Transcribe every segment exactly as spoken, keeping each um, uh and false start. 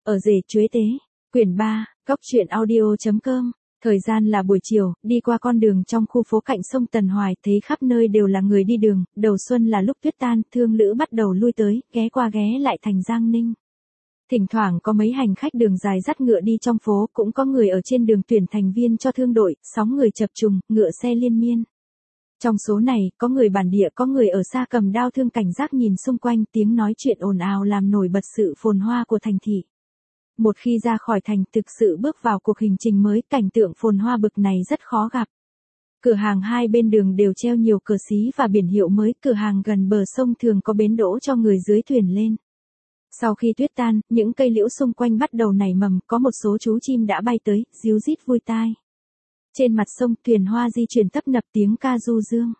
Ở rể chuế tế, quyển ba, góc truyện audio chấm com. Thời gian là buổi chiều, đi qua con đường trong khu phố cạnh sông Tần Hoài, thấy khắp nơi đều là người đi đường, đầu xuân là lúc tuyết tan, thương lữ bắt đầu lui tới, ghé qua ghé lại thành Giang Ninh. Thỉnh thoảng có mấy hành khách đường dài dắt ngựa đi trong phố, cũng có người ở trên đường tuyển thành viên cho thương đội, sóng người chập trùng, ngựa xe liên miên. Trong số này, có người bản địa, có người ở xa cầm đao thương cảnh giác nhìn xung quanh, tiếng nói chuyện ồn ào làm nổi bật sự phồn hoa của thành thị. Một khi ra khỏi thành, thực sự bước vào cuộc hành trình mới, cảnh tượng phồn hoa bực này rất khó gặp. Cửa hàng hai bên đường đều treo nhiều cờ xí và biển hiệu mới, cửa hàng gần bờ sông thường có bến đỗ cho người dưới thuyền lên. Sau khi tuyết tan, những cây liễu xung quanh bắt đầu nảy mầm, có một số chú chim đã bay tới, ríu rít vui tai. Trên mặt sông, thuyền hoa di chuyển tấp nập tiếng ca du dương.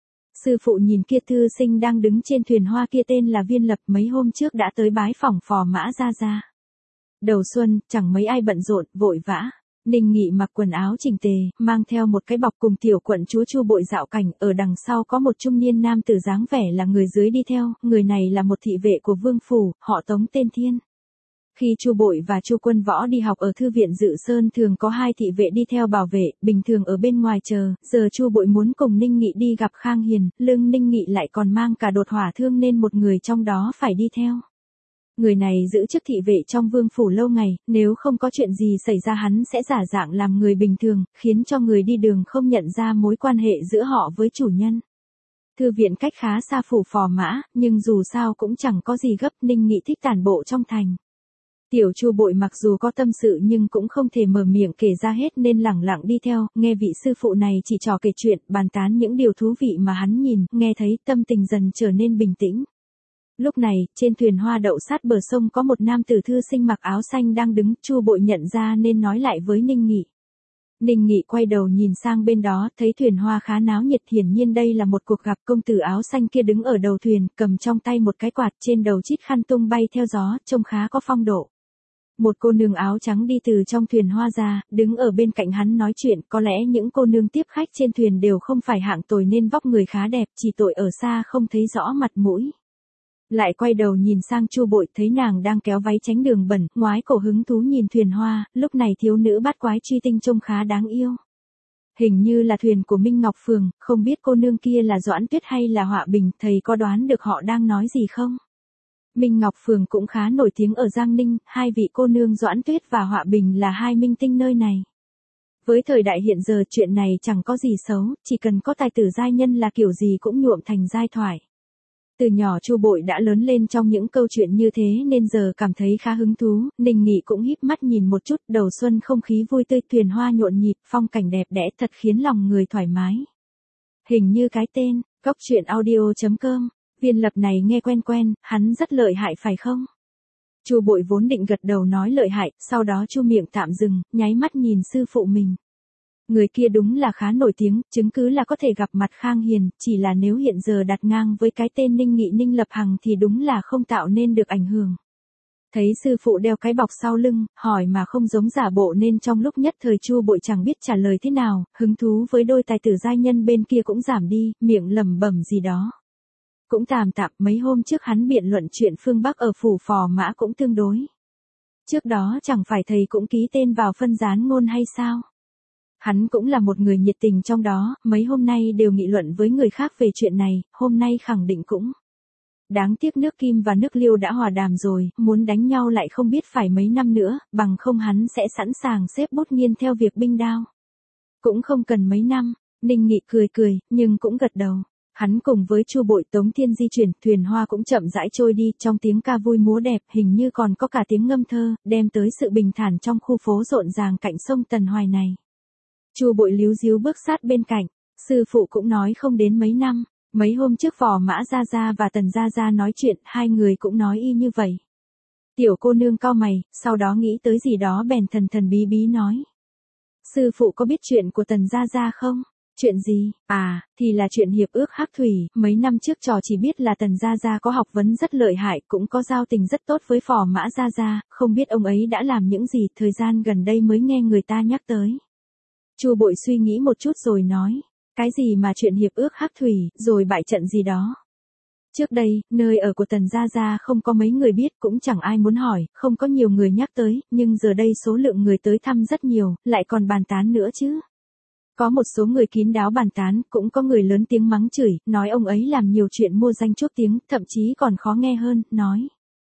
Sư phụ nhìn kia thư sinh đang đứng trên thuyền hoa kia tên là Viên Lập, mấy hôm trước đã tới bái phỏng Phò Mã Gia Gia. Đầu xuân, chẳng mấy ai bận rộn, vội vã. Ninh Nghị mặc quần áo chỉnh tề, mang theo một cái bọc cùng tiểu quận chúa Chu Bội dạo cảnh, ở đằng sau có một trung niên nam tử dáng vẻ là người dưới đi theo, người này là một thị vệ của vương phủ, họ Tống tên Thiên. Khi Chu Bội và Chu Quân Võ đi học ở thư viện Dự Sơn thường có hai thị vệ đi theo bảo vệ, bình thường ở bên ngoài chờ, giờ Chu Bội muốn cùng Ninh Nghị đi gặp Khang Hiền, lưng Ninh Nghị lại còn mang cả đột hỏa thương nên một người trong đó phải đi theo. Người này giữ chức thị vệ trong vương phủ lâu ngày, nếu không có chuyện gì xảy ra hắn sẽ giả dạng làm người bình thường, khiến cho người đi đường không nhận ra mối quan hệ giữa họ với chủ nhân. Thư viện cách khá xa phủ Phò Mã, nhưng dù sao cũng chẳng có gì gấp, Ninh Nghị thích tản bộ trong thành. Tiểu Chu Bội mặc dù có tâm sự nhưng cũng không thể mở miệng kể ra hết nên lẳng lặng đi theo, nghe vị sư phụ này chỉ trò kể chuyện, bàn tán những điều thú vị mà hắn nhìn, nghe thấy tâm tình dần trở nên bình tĩnh. Lúc này, trên thuyền hoa đậu sát bờ sông có một nam tử thư sinh mặc áo xanh đang đứng, Chu Bội nhận ra nên nói lại với Ninh Nghị. Ninh Nghị quay đầu nhìn sang bên đó, thấy thuyền hoa khá náo nhiệt, hiển nhiên đây là một cuộc gặp. Công tử áo xanh kia đứng ở đầu thuyền, cầm trong tay một cái quạt, trên đầu chít khăn tung bay theo gió, trông khá có phong độ. Một cô nương áo trắng đi từ trong thuyền hoa ra, đứng ở bên cạnh hắn nói chuyện, có lẽ những cô nương tiếp khách trên thuyền đều không phải hạng tồi nên vóc người khá đẹp, chỉ tội ở xa không thấy rõ mặt mũi. Lại quay đầu nhìn sang Chu Bội, thấy nàng đang kéo váy tránh đường bẩn, ngoái cổ hứng thú nhìn thuyền hoa, lúc này thiếu nữ bát quái truy tinh trông khá đáng yêu. Hình như là thuyền của Minh Ngọc Phường, không biết cô nương kia là Doãn Tuyết hay là Họa Bình, thầy có đoán được họ đang nói gì không? Minh Ngọc Phường cũng khá nổi tiếng ở Giang Ninh, hai vị cô nương Doãn Tuyết và Họa Bình là hai minh tinh nơi này. Với thời đại hiện giờ chuyện này chẳng có gì xấu, chỉ cần có tài tử giai nhân là kiểu gì cũng nhuộm thành giai thoại. Từ nhỏ Chu Bội đã lớn lên trong những câu chuyện như thế nên giờ cảm thấy khá hứng thú, Ninh Nghị cũng híp mắt nhìn một chút, đầu xuân không khí vui tươi, thuyền hoa nhộn nhịp, phong cảnh đẹp đẽ thật khiến lòng người thoải mái. Hình như cái tên, góc truyện audio chấm com, Viên Lập này nghe quen quen, hắn rất lợi hại phải không? Chu Bội vốn định gật đầu nói lợi hại, sau đó chu miệng tạm dừng, nháy mắt nhìn sư phụ mình. Người kia đúng là khá nổi tiếng, chứng cứ là có thể gặp mặt Khang Hiền, chỉ là nếu hiện giờ đặt ngang với cái tên Ninh Nghị Ninh Lập Hằng thì đúng là không tạo nên được ảnh hưởng. Thấy sư phụ đeo cái bọc sau lưng, hỏi mà không giống giả bộ nên trong lúc nhất thời Chu Bội chẳng biết trả lời thế nào, hứng thú với đôi tài tử giai nhân bên kia cũng giảm đi, miệng lẩm bẩm gì đó. Cũng tạm tạm, mấy hôm trước hắn biện luận chuyện phương Bắc ở phủ Phò Mã cũng tương đối. Trước đó chẳng phải thầy cũng ký tên vào phân gián ngôn hay sao? Hắn cũng là một người nhiệt tình trong đó, mấy hôm nay đều nghị luận với người khác về chuyện này, hôm nay khẳng định cũng. Đáng tiếc nước Kim và nước Liêu đã hòa đàm rồi, muốn đánh nhau lại không biết phải mấy năm nữa, bằng không hắn sẽ sẵn sàng xếp bút nghiên theo việc binh đao. Cũng không cần mấy năm, Ninh Nghị cười cười, nhưng cũng gật đầu. Hắn cùng với Chu Bội Tống Thiên di chuyển, thuyền hoa cũng chậm rãi trôi đi, trong tiếng ca vui múa đẹp, hình như còn có cả tiếng ngâm thơ, đem tới sự bình thản trong khu phố rộn ràng cạnh sông Tần Hoài này. Chu Bội líu díu bước sát bên cạnh, sư phụ cũng nói không đến mấy năm, mấy hôm trước Phò Mã Gia Gia và Tần Gia Gia nói chuyện, hai người cũng nói y như vậy. Tiểu cô nương cau mày, sau đó nghĩ tới gì đó bèn thần thần bí bí nói. Sư phụ có biết chuyện của Tần Gia Gia không? Chuyện gì? À, thì là chuyện hiệp ước Hắc Thủy, mấy năm trước trò chỉ biết là Tần Gia Gia có học vấn rất lợi hại, cũng có giao tình rất tốt với Phò Mã Gia Gia, không biết ông ấy đã làm những gì, thời gian gần đây mới nghe người ta nhắc tới. Chu Bội suy nghĩ một chút rồi nói, cái gì mà chuyện hiệp ước Hắc Thủy, rồi bại trận gì đó. Trước đây, nơi ở của Tần Gia Gia không có mấy người biết, cũng chẳng ai muốn hỏi, không có nhiều người nhắc tới, nhưng giờ đây số lượng người tới thăm rất nhiều, lại còn bàn tán nữa chứ. Có một số người kín đáo bàn tán, cũng có người lớn tiếng mắng chửi, nói ông ấy làm nhiều chuyện mua danh chút tiếng, thậm chí còn khó nghe hơn, nói.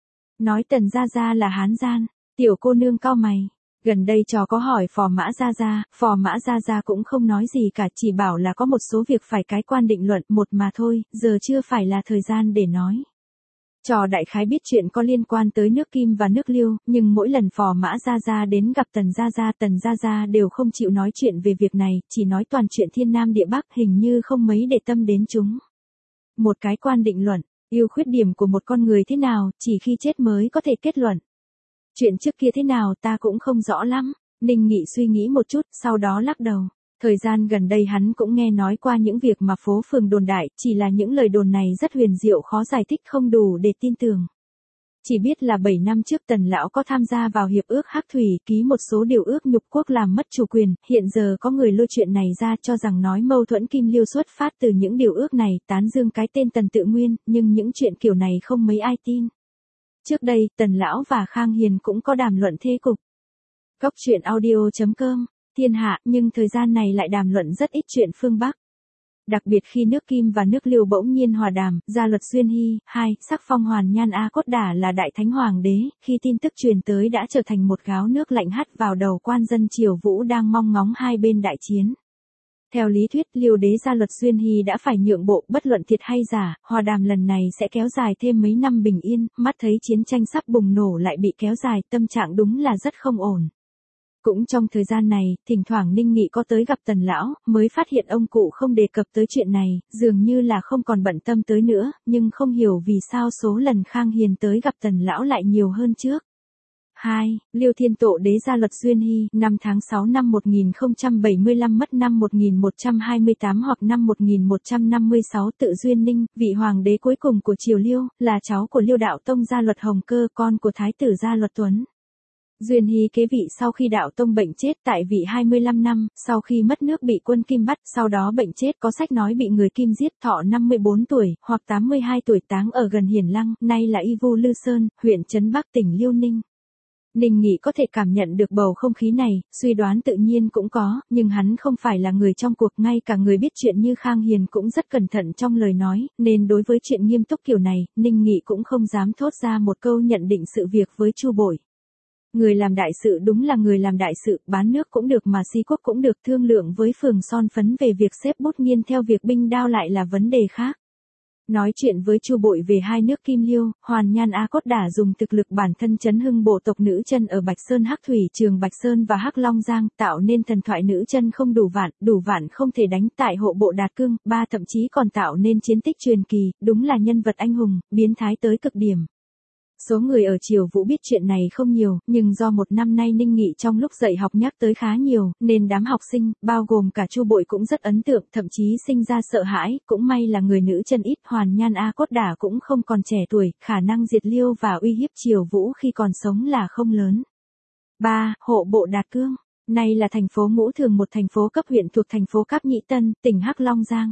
Nói Tần Gia Gia là hán gian, tiểu cô nương cau mày. Gần đây trò có hỏi Phò Mã Gia Gia, Phò Mã Gia Gia cũng không nói gì cả, chỉ bảo là có một số việc phải cái quan định luận một mà thôi, giờ chưa phải là thời gian để nói. Trò đại khái biết chuyện có liên quan tới nước Kim và nước Liêu, nhưng mỗi lần Phò Mã Gia Gia đến gặp Tần Gia Gia, Tần Gia Gia đều không chịu nói chuyện về việc này, chỉ nói toàn chuyện thiên nam địa bắc, hình như không mấy để tâm đến chúng. Một cái quan định luận, ưu khuyết điểm của một con người thế nào, chỉ khi chết mới có thể kết luận. Chuyện trước kia thế nào ta cũng không rõ lắm. Ninh Nghị suy nghĩ một chút, sau đó lắc đầu. Thời gian gần đây hắn cũng nghe nói qua những việc mà phố phường đồn đại, chỉ là những lời đồn này rất huyền diệu khó giải thích, không đủ để tin tưởng. Chỉ biết là bảy năm trước Tần lão có tham gia vào hiệp ước Hắc Thủy, ký một số điều ước nhục quốc làm mất chủ quyền, hiện giờ có người lôi chuyện này ra cho rằng nói mâu thuẫn Kim Liêu xuất phát từ những điều ước này, tán dương cái tên Tần Tự Nguyên, nhưng những chuyện kiểu này không mấy ai tin. Trước đây, Tần lão và Khang Hiền cũng có đàm luận thế cục. Cốc truyện audio chấm com, thiên hạ, nhưng thời gian này lại đàm luận rất ít chuyện phương Bắc. Đặc biệt khi nước Kim và nước Liêu bỗng nhiên hòa đàm, Gia Luật Duyên Hy, hai, sắc phong Hoàn Nhan A Cốt Đả là đại thánh hoàng đế, khi tin tức truyền tới đã trở thành một gáo nước lạnh hắt vào đầu quan dân triều Vũ đang mong ngóng hai bên đại chiến. Theo lý thuyết, Liêu đế Gia Luật Duyên Hy đã phải nhượng bộ, bất luận thiệt hay giả, hòa đàm lần này sẽ kéo dài thêm mấy năm bình yên, mắt thấy chiến tranh sắp bùng nổ lại bị kéo dài, tâm trạng đúng là rất không ổn. Cũng trong thời gian này, thỉnh thoảng Ninh Nghị có tới gặp Tần lão, mới phát hiện ông cụ không đề cập tới chuyện này, dường như là không còn bận tâm tới nữa, nhưng không hiểu vì sao số lần Khang Hiền tới gặp Tần lão lại nhiều hơn trước. hai. Liêu Thiên Tộ đế Gia Luật Duyên Hy, năm tháng sáu năm một nghìn không trăm bảy mươi lăm mất năm một nghìn một trăm hai mươi tám hoặc năm một nghìn một trăm năm mươi sáu, tự Duyên Ninh, vị hoàng đế cuối cùng của triều Liêu, là cháu của Liêu đạo tông Gia Luật Hồng Cơ, con của thái tử Gia Luật Tuấn. Duyên Hy kế vị sau khi đạo tông bệnh chết tại vị hai mươi lăm năm, sau khi mất nước bị quân Kim bắt, sau đó bệnh chết, có sách nói bị người Kim giết, thọ năm mươi bốn tuổi, hoặc tám mươi hai tuổi, táng ở gần Hiển Lăng, nay là Y Vu Lư Sơn, huyện Trấn Bắc tỉnh Liêu Ninh. Ninh Nghị có thể cảm nhận được bầu không khí này, suy đoán tự nhiên cũng có, nhưng hắn không phải là người trong cuộc, ngay cả người biết chuyện như Khang Hiền cũng rất cẩn thận trong lời nói, nên đối với chuyện nghiêm túc kiểu này, Ninh Nghị cũng không dám thốt ra một câu nhận định sự việc với Chu Bội. Người làm đại sự đúng là người làm đại sự, bán nước cũng được mà si quốc cũng được, thương lượng với phường son phấn về việc xếp bút nghiên theo việc binh đao lại là vấn đề khác. Nói chuyện với Chu Bội về hai nước Kim Liêu, Hoàn Nhan A Cốt Đả dùng thực lực bản thân chấn hưng bộ tộc nữ chân ở Bạch Sơn Hắc Thủy, Trường Bạch Sơn và Hắc Long Giang, tạo nên thần thoại nữ chân không đủ vạn, đủ vạn không thể đánh tại hộ bộ Đạt Cương, ba thậm chí còn tạo nên chiến tích truyền kỳ, đúng là nhân vật anh hùng, biến thái tới cực điểm. Số người ở triều Vũ biết chuyện này không nhiều, nhưng do một năm nay Ninh Nghị trong lúc dạy học nhắc tới khá nhiều, nên đám học sinh, bao gồm cả Chu Bội cũng rất ấn tượng, thậm chí sinh ra sợ hãi, cũng may là người nữ chân ít, Hoàn Nhan A Cốt Đả cũng không còn trẻ tuổi, khả năng diệt Liêu và uy hiếp triều Vũ khi còn sống là không lớn. ba. Hộ bộ Đạt Cương, nay là thành phố Ngũ Thường, một thành phố cấp huyện thuộc thành phố Cáp Nhĩ Tân, tỉnh Hắc Long Giang.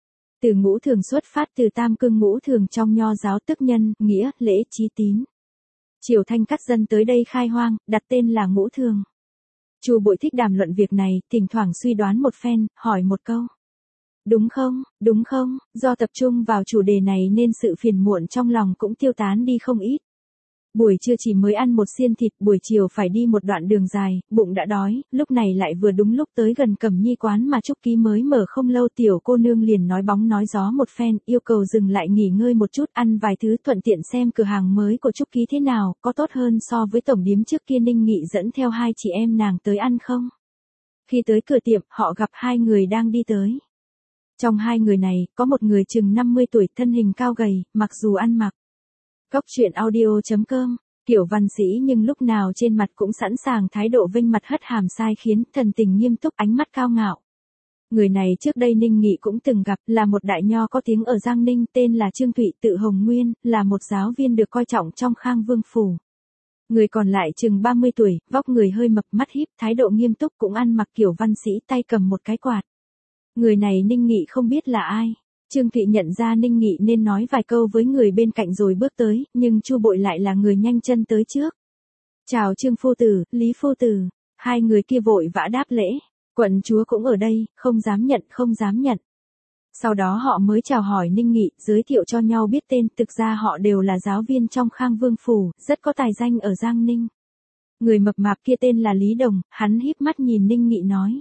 Từ Ngũ Thường xuất phát từ Tam Cương Ngũ Thường trong nho giáo tức nhân, nghĩa, lễ, chí tín. Triều Thanh cắt dân tới đây khai hoang, đặt tên là Ngũ Thường. Chu Bội thích đàm luận việc này, thỉnh thoảng suy đoán một phen, hỏi một câu. Đúng không, đúng không, do tập trung vào chủ đề này nên sự phiền muộn trong lòng cũng tiêu tán đi không ít. Buổi trưa chỉ mới ăn một xiên thịt, buổi chiều phải đi một đoạn đường dài, bụng đã đói, lúc này lại vừa đúng lúc tới gần Cẩm Nhi quán mà Trúc Ký mới mở không lâu, tiểu cô nương liền nói bóng nói gió một phen, yêu cầu dừng lại nghỉ ngơi một chút, ăn vài thứ, thuận tiện xem cửa hàng mới của Trúc Ký thế nào, có tốt hơn so với tổng điếm trước kia. Ninh Nghị dẫn theo hai chị em nàng tới ăn không? Khi tới cửa tiệm, họ gặp hai người đang đi tới. Trong hai người này, có một người chừng năm mươi tuổi, thân hình cao gầy, mặc dù ăn mặc Cốc truyện audio chấm com, kiểu văn sĩ nhưng lúc nào trên mặt cũng sẵn sàng thái độ vênh mặt hất hàm sai khiến, thần tình nghiêm túc, ánh mắt cao ngạo. Người này trước đây Ninh Nghị cũng từng gặp, là một đại nho có tiếng ở Giang Ninh, tên là Trương Thụy, tự Hồng Nguyên, là một giáo viên được coi trọng trong Khang Vương phủ. Người còn lại chừng ba mươi tuổi, vóc người hơi mập, mắt híp, thái độ nghiêm túc, cũng ăn mặc kiểu văn sĩ, tay cầm một cái quạt. Người này Ninh Nghị không biết là ai. Trương Thụy nhận ra Ninh Nghị nên nói vài câu với người bên cạnh rồi bước tới, nhưng Chu Bội lại là người nhanh chân tới trước. Chào Trương phu tử, Lý phu tử. Hai người kia vội vã đáp lễ. Quận chúa cũng ở đây, không dám nhận, không dám nhận. Sau đó họ mới chào hỏi Ninh Nghị, giới thiệu cho nhau biết tên, thực ra họ đều là giáo viên trong Khang Vương phủ, rất có tài danh ở Giang Ninh. Người mập mạp kia tên là Lý Đồng, hắn híp mắt nhìn Ninh Nghị nói.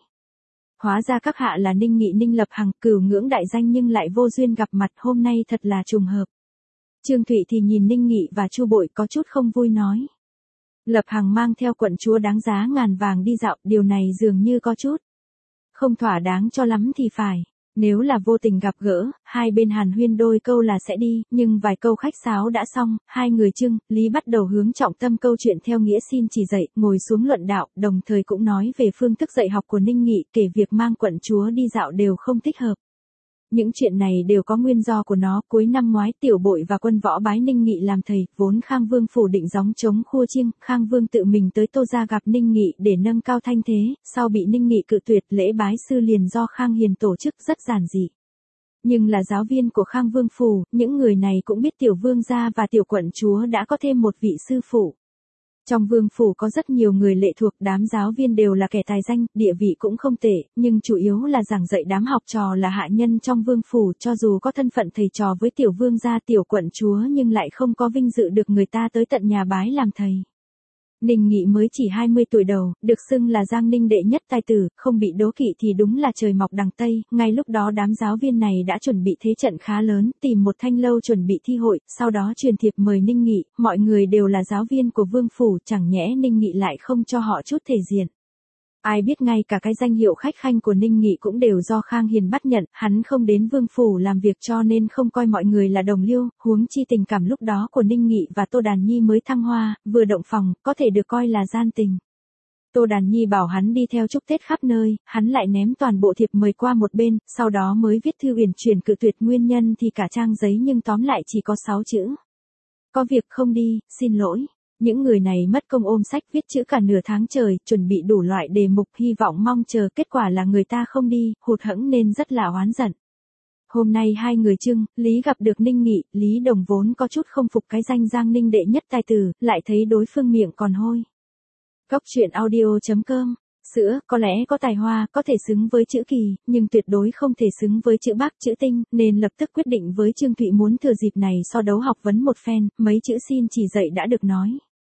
Hóa ra các hạ là Ninh Nghị Ninh Lập Hằng, cửu ngưỡng đại danh nhưng lại vô duyên gặp mặt, hôm nay thật là trùng hợp. Trương Thụy thì nhìn Ninh Nghị và Chu Bội có chút không vui nói. Lập Hằng mang theo quận chúa đáng giá ngàn vàng đi dạo, điều này dường như có chút không thỏa đáng cho lắm thì phải. Nếu là vô tình gặp gỡ, hai bên hàn huyên đôi câu là sẽ đi, nhưng vài câu khách sáo đã xong, hai người Trương, Lý bắt đầu hướng trọng tâm câu chuyện theo nghĩa xin chỉ dạy, ngồi xuống luận đạo, đồng thời cũng nói về phương thức dạy học của Ninh Nghị, kể việc mang quận chúa đi dạo đều không thích hợp. Những chuyện này đều có nguyên do của nó, cuối năm ngoái Tiểu Bội và Quân Võ bái Ninh Nghị làm thầy, vốn Khang Vương phủ định gióng trống khua chiêng, Khang Vương tự mình tới Tô gia gặp Ninh Nghị để nâng cao thanh thế, sau bị Ninh Nghị cự tuyệt, lễ bái sư liền do Khang Hiền tổ chức rất giản dị. Nhưng là giáo viên của Khang Vương phủ, những người này cũng biết Tiểu Vương gia và Tiểu quận chúa đã có thêm một vị sư phụ. Trong vương phủ có rất nhiều người lệ thuộc, đám giáo viên đều là kẻ tài danh, địa vị cũng không tệ, nhưng chủ yếu là giảng dạy đám học trò là hạ nhân trong vương phủ, cho dù có thân phận thầy trò với Tiểu Vương gia Tiểu quận chúa nhưng lại không có vinh dự được người ta tới tận nhà bái làm thầy. Ninh Nghị mới chỉ hai mươi tuổi đầu, được xưng là Giang Ninh đệ nhất tài tử, không bị đố kỵ thì đúng là trời mọc đằng Tây, ngay lúc đó đám giáo viên này đã chuẩn bị thế trận khá lớn, tìm một thanh lâu chuẩn bị thi hội, sau đó truyền thiệp mời Ninh Nghị, mọi người đều là giáo viên của vương phủ, chẳng nhẽ Ninh Nghị lại không cho họ chút thể diện. Ai biết ngay cả cái danh hiệu khách khanh của Ninh Nghị cũng đều do Khang Hiền bắt nhận, hắn không đến vương phủ làm việc cho nên không coi mọi người là đồng liêu, huống chi tình cảm lúc đó của Ninh Nghị và Tô Đàn Nhi mới thăng hoa, vừa động phòng, có thể được coi là gian tình. Tô Đàn Nhi bảo hắn đi theo chúc Tết khắp nơi, hắn lại ném toàn bộ thiệp mời qua một bên, sau đó mới viết thư uyển chuyển cự tuyệt, nguyên nhân thì cả trang giấy nhưng tóm lại chỉ có sáu chữ. Có việc không đi, xin lỗi. Những người này mất công ôm sách viết chữ cả nửa tháng trời, chuẩn bị đủ loại đề mục hy vọng mong chờ, kết quả là người ta không đi, hụt hẫng nên rất là oán giận. Hôm nay hai người Trương, Lý gặp được Ninh Nghị, Lý Đồng vốn có chút không phục cái danh Giang Ninh đệ nhất tài tử, lại thấy đối phương miệng còn hôi. Cốc truyện audio chấm com. Sữa, có lẽ có tài hoa, có thể xứng với chữ Kỳ, nhưng tuyệt đối không thể xứng với chữ Bác, chữ Tinh, nên lập tức quyết định với Trương Thụy muốn thừa dịp này so đấu học vấn một phen, mấy chữ xin chỉ dạy đã được nói.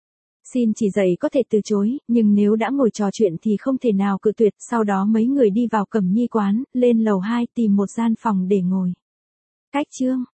Xin chỉ dạy có thể từ chối, nhưng nếu đã ngồi trò chuyện thì không thể nào cự tuyệt, sau đó mấy người đi vào Cẩm Nhi quán, lên lầu hai tìm một gian phòng để ngồi. Cách chương.